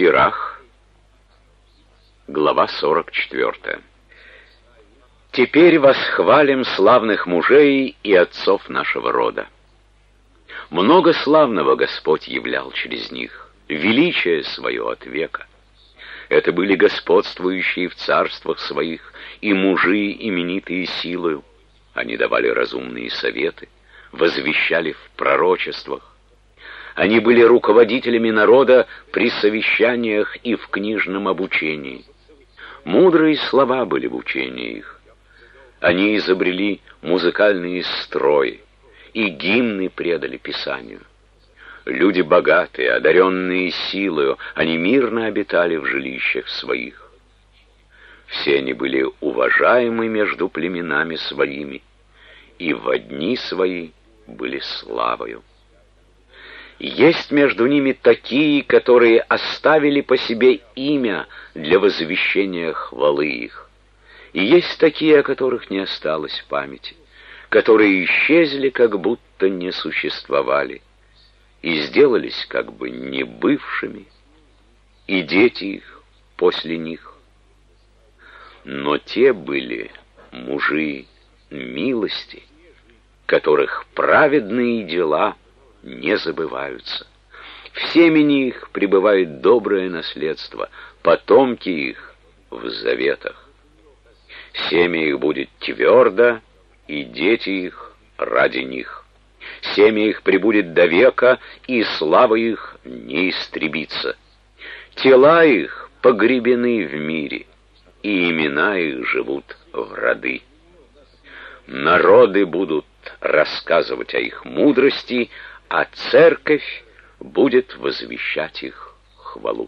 Сирах, глава 44. Теперь восхвалим славных мужей и отцов нашего рода. Много славного Господь являл через них, величие свое от века. Это были господствующие в царствах своих и мужи, именитые силою. Они давали разумные советы, возвещали в пророчествах. Они были руководителями народа при совещаниях и в книжном обучении. Мудрые слова были в учении их. Они изобрели музыкальные строи, и гимны предали Писанию. Люди богатые, одаренные силою, они мирно обитали в жилищах своих. Все они были уважаемы между племенами своими, и во дни свои были славою. Есть между ними такие, которые оставили по себе имя для возвещения хвалы их. И есть такие, о которых не осталось в памяти, которые исчезли, как будто не существовали, и сделались как бы не бывшими, и дети их после них. Но те были мужи милости, которых праведные дела не забываются. В семени их пребывает доброе наследство, потомки их в заветах. Семя их будет твердо, и дети их ради них. Семя их пребудет до века, и слава их не истребится. Тела их погребены в мире, и имена их живут в роды. Народы будут рассказывать о их мудрости, а церковь будет возвещать их хвалу.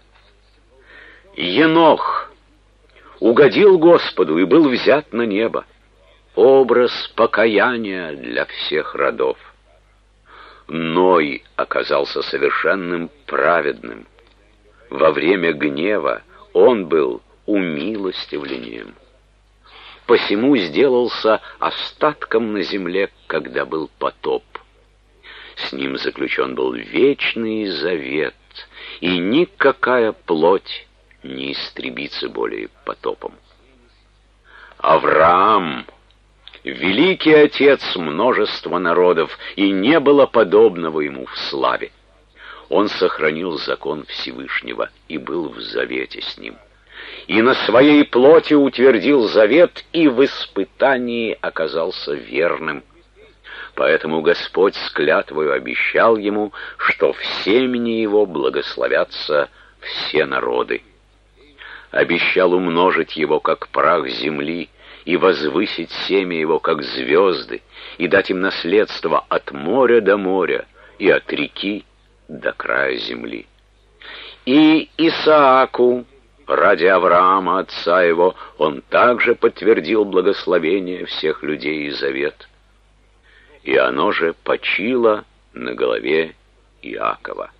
Енох угодил Господу и был взят на небо. Образ покаяния для всех родов. Ной оказался совершенным праведным. Во время гнева он был умилостивлением. Посему сделался остатком на земле, когда был потоп. С ним заключен был вечный завет, и никакая плоть не истребится более потопом. Авраам, великий отец множества народов, и не было подобного ему в славе. Он сохранил закон Всевышнего и был в завете с ним. И на своей плоти утвердил завет, и в испытании оказался верным. Поэтому Господь с клятвою обещал ему, что в семени его благословятся все народы. Обещал умножить его, как прах земли, и возвысить семя его, как звезды, и дать им наследство от моря до моря, и от реки до края земли. И Исааку, ради Авраама, отца его, он также подтвердил благословение всех людей и завет. И оно же почило на голове Иакова.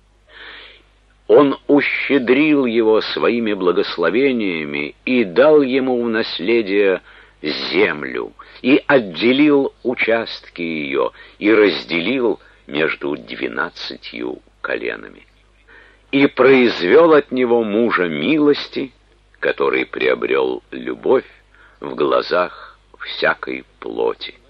Он ущедрил его своими благословениями и дал ему в наследие землю, и отделил участки ее, и разделил между 12 коленами. И произвел от него мужа милости, который приобрел любовь в глазах всякой плоти.